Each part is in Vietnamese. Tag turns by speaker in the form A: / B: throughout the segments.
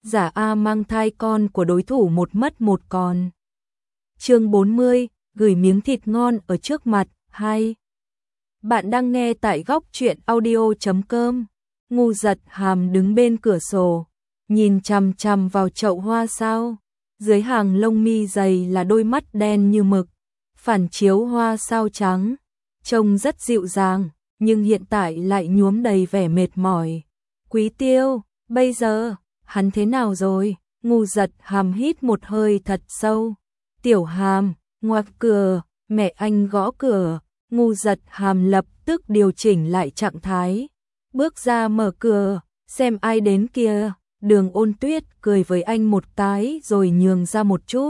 A: giả A mang thai con của đối thủ một mất một còn. Chương 40, gửi miếng thịt ngon ở trước mặt, 2. Bạn đang nghe tại góc truyện audio.com. Ngu Giật Hàm đứng bên cửa sổ, nhìn chằm chằm vào chậu hoa sao. Dưới hàng lông mi dày là đôi mắt đen như mực, phản chiếu hoa sao trắng, trông rất dịu dàng, nhưng hiện tại lại nhuốm đầy vẻ mệt mỏi. Quý Tiêu, bây giờ, hắn thế nào rồi? Ngu Giật Hàm hít một hơi thật sâu. Tiểu Hàm, ngoặc cửa, mẹ anh gõ cửa. Ngu Giật Hàm lập tức điều chỉnh lại trạng thái, bước ra mở cửa, xem ai đến kìa. Đường Ôn Tuyết cười với anh một cái rồi nhường ra một chút.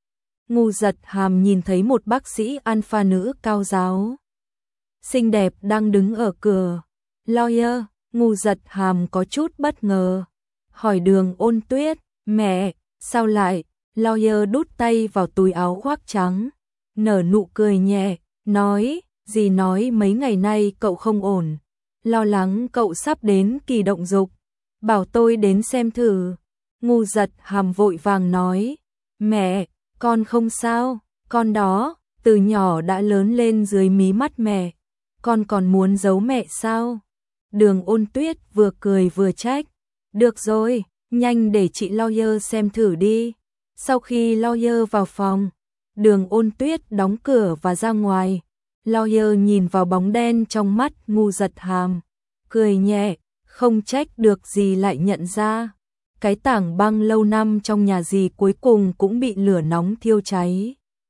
A: Ngu Giật Hàm nhìn thấy một bác sĩ alpha nữ cao giáo, xinh đẹp đang đứng ở cửa. Lawyer, Ngu Giật Hàm có chút bất ngờ, hỏi Đường Ôn Tuyết, mẹ, sao lại? Lawyer đút tay vào túi áo khoác trắng, nở nụ cười nhẹ, nói, dì nói mấy ngày nay cậu không ổn, lo lắng cậu sắp đến kỳ động dục, bảo tôi đến xem thử. Ngu Giật Hàm vội vàng nói, mẹ, con không sao, con đó, từ nhỏ đã lớn lên dưới mí mắt mẹ, con còn muốn giấu mẹ sao? Đường Ôn Tuyết vừa cười vừa trách, được rồi, nhanh để chị Lawyer xem thử đi. Sau khi Lawyer vào phòng, Đường Ôn Tuyết đóng cửa và ra ngoài. Lawyer nhìn vào bóng đen trong mắt Ngu Giật Hàm, cười nhẹ, không trách được gì lại nhận ra. Cái tảng băng lâu năm trong nhà dì cuối cùng cũng bị lửa nóng thiêu cháy.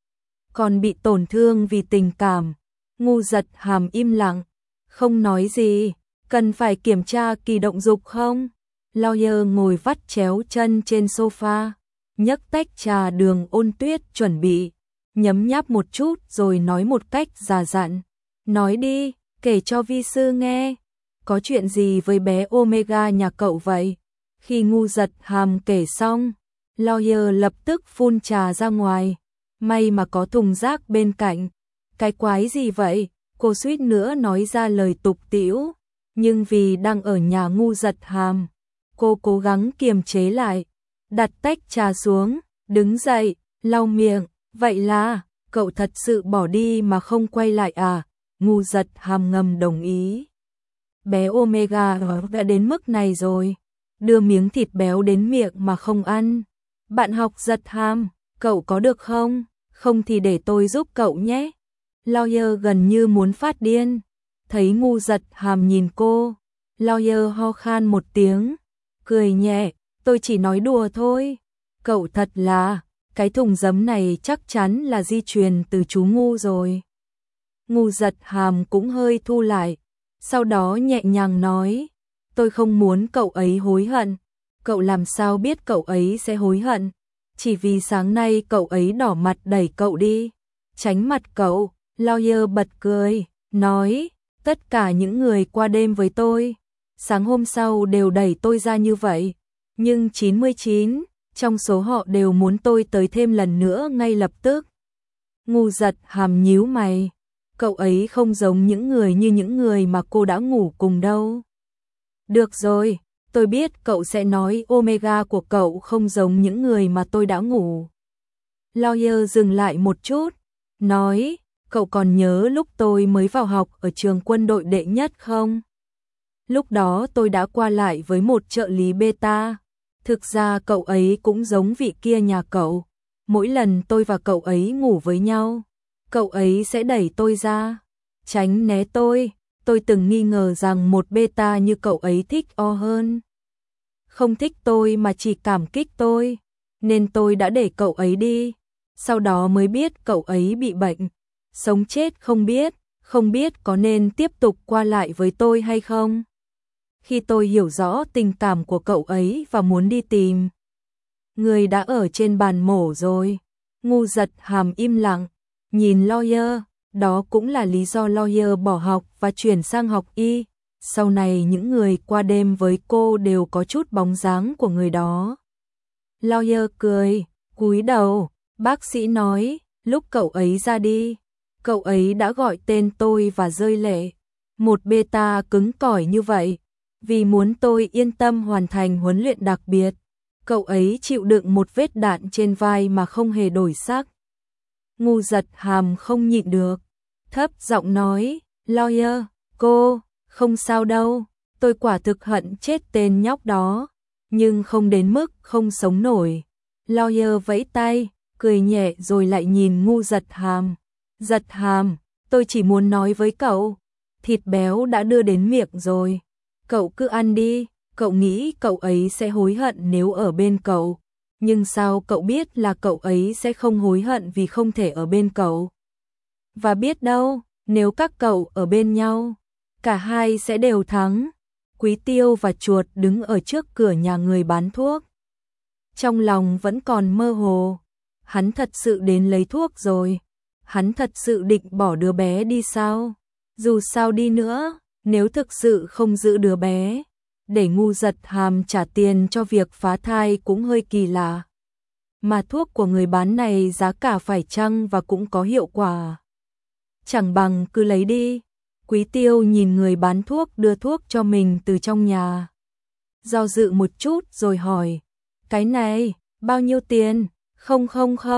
A: Còn bị tổn thương vì tình cảm. Ngu Giật Hàm im lặng, không nói gì. Cần phải kiểm tra kỳ động dục không? Lawyer ngồi vắt chéo chân trên sofa, nhấc tách trà Đường Ôn Tuyết chuẩn bị, nhấm nháp một chút rồi nói một cách già dặn. Nói đi, kể cho vi sư nghe. Có chuyện gì với bé Omega nhà cậu vậy? Khi Ngu Giật Hàm kể xong, Lawyer lập tức phun trà ra ngoài. May mà có thùng rác bên cạnh. Cái quái gì vậy? Cô suýt nữa nói ra lời tục tĩu. Nhưng vì đang ở nhà Ngu Giật Hàm, cô cố gắng kiềm chế lại. Đặt tách trà xuống, đứng dậy, lau miệng. Vậy là, cậu thật sự bỏ đi mà không quay lại à? Ngu Giật Hàm ngầm đồng ý. Bé Omega đã đến mức này rồi, đưa miếng thịt béo đến miệng mà không ăn. Bạn học Giật Hàm, cậu có được không? Không thì để tôi giúp cậu nhé. Lawyer gần như muốn phát điên. Thấy Ngu Giật Hàm nhìn cô, Lawyer ho khan một tiếng, cười nhẹ, tôi chỉ nói đùa thôi. Cậu thật là, cái thùng giấm này chắc chắn là di truyền từ chú Ngu rồi. Ngu Giật Hàm cũng hơi thu lại, sau đó nhẹ nhàng nói, tôi không muốn cậu ấy hối hận. Cậu làm sao biết cậu ấy sẽ hối hận? Chỉ vì sáng nay cậu ấy đỏ mặt đẩy cậu đi, tránh mặt cậu. Lawyer bật cười, nói, tất cả những người qua đêm với tôi, sáng hôm sau đều đẩy tôi ra như vậy, nhưng 99 trong số họ đều muốn tôi tới thêm lần nữa ngay lập tức. Ngu Giật Hàm nhíu mày, cậu ấy không giống những người như những người mà cô đã ngủ cùng đâu. Được rồi, tôi biết cậu sẽ nói Omega của cậu không giống những người mà tôi đã ngủ. Lawyer dừng lại một chút, nói, cậu còn nhớ lúc tôi mới vào học ở trường quân đội đệ nhất không? Lúc đó tôi đã qua lại với một trợ lý beta. Thực ra cậu ấy cũng giống vị kia nhà cậu. Mỗi lần tôi và cậu ấy ngủ với nhau, cậu ấy sẽ đẩy tôi ra, tránh né tôi. Tôi từng nghi ngờ rằng một beta như cậu ấy thích O hơn. Không thích tôi mà chỉ cảm kích tôi, nên tôi đã để cậu ấy đi. Sau đó mới biết cậu ấy bị bệnh, sống chết không biết có nên tiếp tục qua lại với tôi hay không. Khi tôi hiểu rõ tình cảm của cậu ấy và muốn đi tìm, người đã ở trên bàn mổ rồi. Ngu Giật Hàm im lặng, nhìn Lawyer, đó cũng là lý do Lawyer bỏ học và chuyển sang học y. Sau này những người qua đêm với cô đều có chút bóng dáng của người đó. Lawyer cười, cúi đầu, bác sĩ nói, lúc cậu ấy ra đi, cậu ấy đã gọi tên tôi và rơi lệ. Một beta cứng cỏi như vậy, vì muốn tôi yên tâm hoàn thành huấn luyện đặc biệt, Cậu ấy chịu đựng một vết đạn trên vai mà không hề đổi sắc. Ngu Giật Hàm không nhịn được, thấp giọng nói, Lawyer, cô, không sao đâu, tôi quả thực hận chết tên nhóc đó, nhưng không đến mức không sống nổi. Lawyer vẫy tay, cười nhẹ rồi lại nhìn Ngu Giật Hàm. Giật Hàm, tôi chỉ muốn nói với cậu, thịt béo đã đưa đến miệng rồi, cậu cứ ăn đi, cậu nghĩ cậu ấy sẽ hối hận nếu ở bên cậu, nhưng sao cậu biết là cậu ấy sẽ không hối hận vì không thể ở bên cậu? Và biết đâu, nếu các cậu ở bên nhau, cả hai sẽ đều thắng. Quý Tiêu và Chuột đứng ở trước cửa nhà người bán thuốc. Trong lòng vẫn còn mơ hồ, hắn thật sự đến lấy thuốc rồi, hắn thật sự định bỏ đứa bé đi sao? Dù sao đi nữa, nếu thực sự không giữ đứa bé, để Ngu Giật Hàm trả tiền cho việc phá thai cũng hơi kỳ lạ. Mà thuốc của người bán này giá cả phải chăng và cũng có hiệu quả. Chẳng bằng cứ lấy đi. Quý Tiêu nhìn người bán thuốc đưa thuốc cho mình từ trong nhà. Do dự một chút rồi hỏi, cái này, bao nhiêu tiền? Không,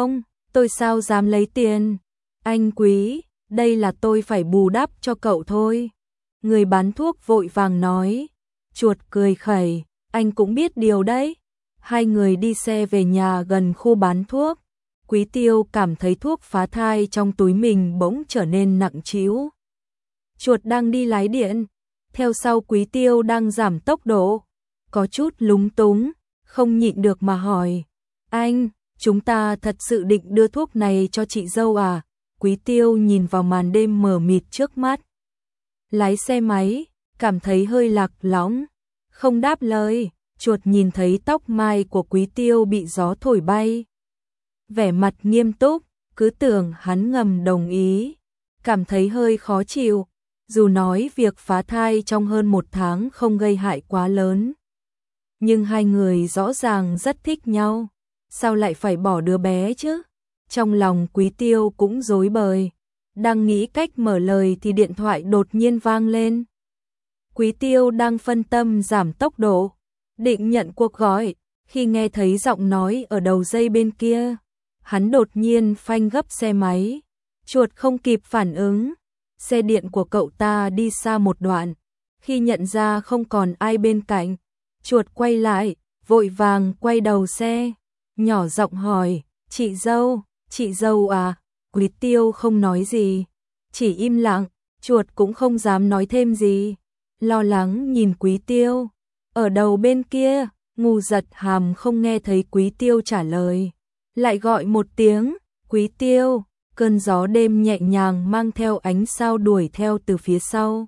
A: tôi sao dám lấy tiền? Anh Quý, đây là tôi phải bù đắp cho cậu thôi. Người bán thuốc vội vàng nói. Chuột cười khẩy, anh cũng biết điều đấy. Hai người đi xe về nhà gần khu bán thuốc. Quý Tiêu cảm thấy thuốc phá thai trong túi mình bỗng trở nên nặng trĩu. Chuột đang đi lái điện, theo sau Quý Tiêu đang giảm tốc độ, có chút lúng túng, không nhịn được mà hỏi, anh, chúng ta thật sự định đưa thuốc này cho chị dâu à? Quý Tiêu nhìn vào màn đêm mờ mịt trước mắt. Lái xe máy, cảm thấy hơi lạc lõng, không đáp lời. Chuột nhìn thấy tóc mai của Quý Tiêu bị gió thổi bay, vẻ mặt nghiêm túc, cứ tưởng hắn ngầm đồng ý, cảm thấy hơi khó chịu, dù nói việc phá thai trong hơn 1 tháng không gây hại quá lớn. Nhưng hai người rõ ràng rất thích nhau, sao lại phải bỏ đứa bé chứ? Trong lòng Quý Tiêu cũng rối bời, đang nghĩ cách mở lời thì điện thoại đột nhiên vang lên. Quý Tiêu đang phân tâm giảm tốc độ, định nhận cuộc gọi, khi nghe thấy giọng nói ở đầu dây bên kia, hắn đột nhiên phanh gấp xe máy. Chuột không kịp phản ứng, xe điện của cậu ta đi xa một đoạn, khi nhận ra không còn ai bên cạnh, Chuột quay lại, vội vàng quay đầu xe, nhỏ giọng hỏi, chị dâu à? Quý Tiêu không nói gì, chỉ im lặng. Chuột cũng không dám nói thêm gì, lo lắng nhìn Quý Tiêu. Ở đầu bên kia, Ngu Giật Hàm không nghe thấy Quý Tiêu trả lời, lại gọi một tiếng, Quý Tiêu. Cơn gió đêm nhẹ nhàng mang theo ánh sao đuổi theo từ phía sau.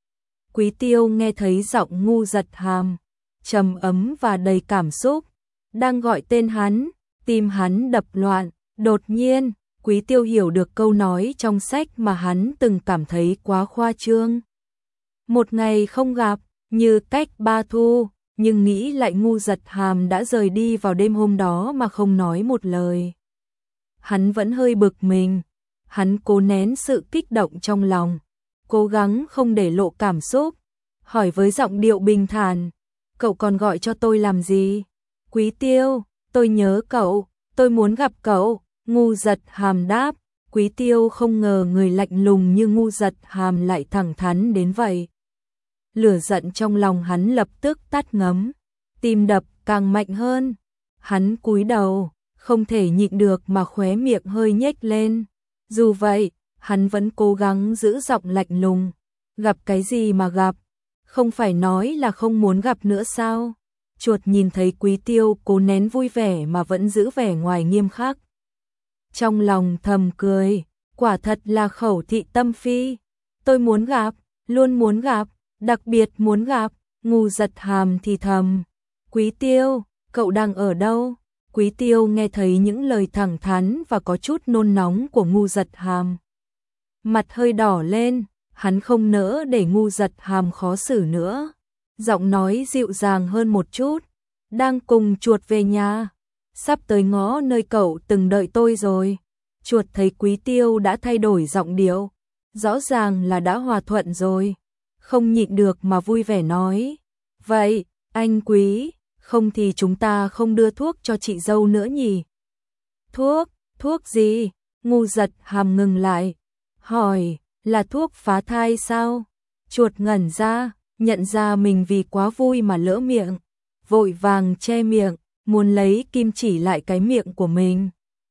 A: Quý Tiêu nghe thấy giọng Ngu Giật Hàm, trầm ấm và đầy cảm xúc, đang gọi tên hắn, tim hắn đập loạn. Đột nhiên, Quý Tiêu hiểu được câu nói trong sách mà hắn từng cảm thấy quá khoa trương. Một ngày không gặp, như cách 3 thu, nhưng nghĩ lại Ngu Giật Hàm đã rời đi vào đêm hôm đó mà không nói một lời. Hắn vẫn hơi bực mình, hắn cố nén sự kích động trong lòng, cố gắng không để lộ cảm xúc, hỏi với giọng điệu bình thản, cậu còn gọi cho tôi làm gì? Quý Tiêu, tôi nhớ cậu, tôi muốn gặp cậu. Ngu Giật Hàm đáp. Quý Tiêu không ngờ người lạnh lùng như Ngu Giật Hàm lại thẳng thắn đến vậy. Lửa giận trong lòng hắn lập tức tắt ngấm, tim đập càng mạnh hơn. Hắn cúi đầu, không thể nhịn được mà khóe miệng hơi nhếch lên. Dù vậy, hắn vẫn cố gắng giữ giọng lạnh lùng. Gặp cái gì mà gặp? Không phải nói là không muốn gặp nữa sao? Chuột nhìn thấy Quý Tiêu cố nén vui vẻ mà vẫn giữ vẻ ngoài nghiêm khắc, trong lòng thầm cười, quả thật là khẩu thị tâm phi. Tôi muốn gặp, luôn muốn gặp, đặc biệt muốn gặp. Ngu Giật Hàm thì thầm, Quý Tiêu, cậu đang ở đâu? Quý Tiêu nghe thấy những lời thẳng thắn và có chút nôn nóng của Ngu Giật Hàm, mặt hơi đỏ lên, hắn không nỡ để Ngu Giật Hàm khó xử nữa, giọng nói dịu dàng hơn một chút, đang cùng Chuột về nhà, sắp tới ngõ nơi cậu từng đợi tôi rồi. Chuột thấy Quý Tiêu đã thay đổi giọng điệu, rõ ràng là đã hòa thuận rồi, không nhịn được mà vui vẻ nói, vậy, anh Quý, không thì chúng ta không đưa thuốc cho chị dâu nữa nhỉ? Thuốc gì? Ngu Giật Hàm ngừng lại, hỏi, là thuốc phá thai sao? Chuột ngẩn ra, nhận ra mình vì quá vui mà lỡ miệng, vội vàng che miệng, muốn lấy kim chỉ lại cái miệng của mình.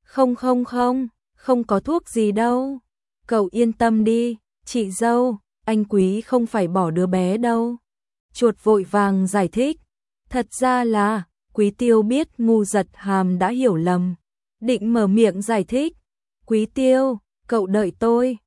A: Không có thuốc gì đâu. Cậu yên tâm đi, chị dâu, anh Quý không phải bỏ đứa bé đâu. Chuột vội vàng giải thích. Thật ra là, Quý Tiêu biết Ngu Giật Hàm đã hiểu lầm, định mở miệng giải thích. Quý Tiêu, cậu đợi tôi,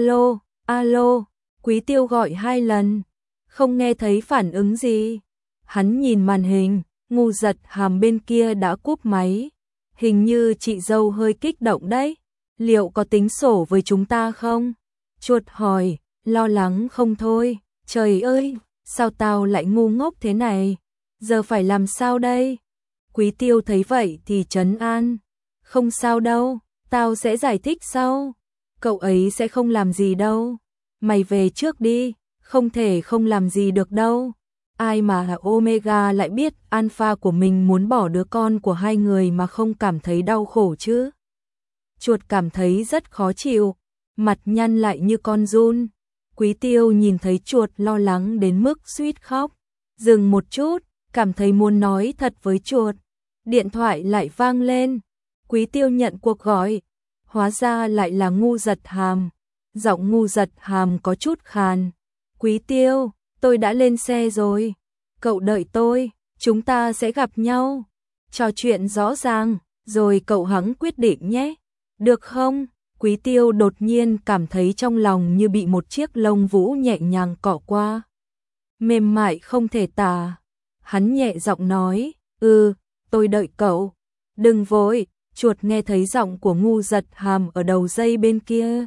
A: alo, Quý Tiêu gọi 2 lần, không nghe thấy phản ứng gì. Hắn nhìn màn hình, Ngu Giật Hàm bên kia đã cúp máy. Hình như chị dâu hơi kích động đấy, liệu có tính sổ với chúng ta không? Chuột hỏi, lo lắng không thôi, trời ơi, sao tao lại ngu ngốc thế này? Giờ phải làm sao đây? Quý Tiêu thấy vậy thì trấn an. Không sao đâu, tao sẽ giải thích sau. Cậu ấy sẽ không làm gì đâu. Mày về trước đi, không thể không làm gì được đâu. Ai mà Omega lại biết Alpha của mình muốn bỏ đứa con của hai người mà không cảm thấy đau khổ chứ? Chuột cảm thấy rất khó chịu, mặt nhăn lại như con giun. Quý Tiêu nhìn thấy chuột lo lắng đến mức suýt khóc, dừng một chút, cảm thấy muốn nói thật với chuột. Điện thoại lại vang lên, Quý Tiêu nhận cuộc gọi, hóa ra lại là Ngu Giật Hàm. Giọng Ngu Giật Hàm có chút khàn. Quý Tiêu, tôi đã lên xe rồi, cậu đợi tôi, chúng ta sẽ gặp nhau. Trò chuyện rõ ràng, rồi cậu hẵng quyết định nhé. Được không? Quý Tiêu đột nhiên cảm thấy trong lòng như bị một chiếc lông vũ nhẹ nhàng cọ qua. Mềm mại không thể tả. Hắn nhẹ giọng nói, tôi đợi cậu. Đừng vội, chuột nghe thấy giọng của Ngu Giật Hàm ở đầu dây bên kia.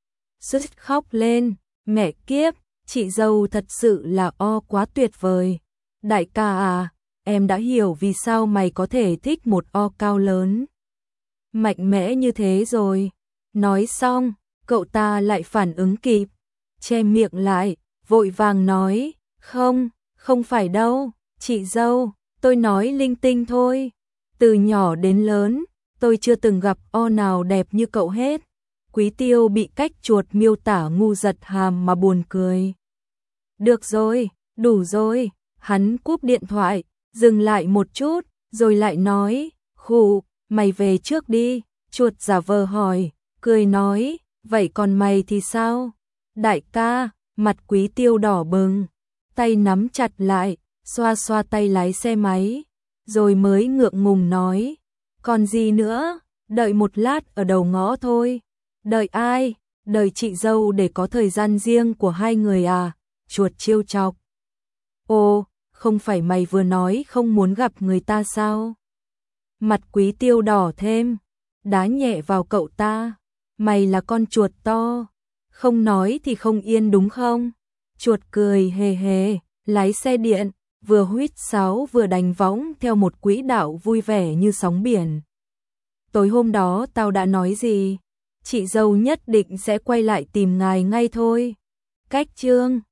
A: Sứt khóc lên, mẹ kiếp, chị dâu thật sự là quá tuyệt vời. Đại ca à, em đã hiểu vì sao mày có thể thích một cao lớn mạnh mẽ như thế rồi. Nói xong, cậu ta lại phản ứng kịp, che miệng lại, vội vàng nói, không phải đâu, chị dâu, tôi nói linh tinh thôi. Từ nhỏ đến lớn, tôi chưa từng gặp nào đẹp như cậu hết. Quý Tiêu bị cách chuột miêu tả Ngu Giật Hàm mà buồn cười. Được rồi, đủ rồi, hắn cúp điện thoại, dừng lại một chút, rồi lại nói, khụ, mày về trước đi. Chuột giả vờ hỏi, cười nói, vậy còn mày thì sao? Đại ca, mặt Quý Tiêu đỏ bừng, tay nắm chặt lại, xoa xoa tay lái xe máy, rồi mới ngượng ngùng nói, còn gì nữa, đợi một lát ở đầu ngõ thôi. Đợi ai? Đợi chị dâu để có thời gian riêng của hai người à? Chuột trêu chọc. Không phải mày vừa nói không muốn gặp người ta sao? Mặt Quý Tiêu đỏ thêm, đá nhẹ vào cậu ta. Mày là con chuột to, không nói thì không yên đúng không? Chuột cười hề hề, lái xe điện, vừa huýt sáo vừa đánh võng theo một quỹ đạo vui vẻ như sóng biển. Tối hôm đó tao đã nói gì? Chị dâu nhất định sẽ quay lại tìm ngài ngay thôi. Cách chương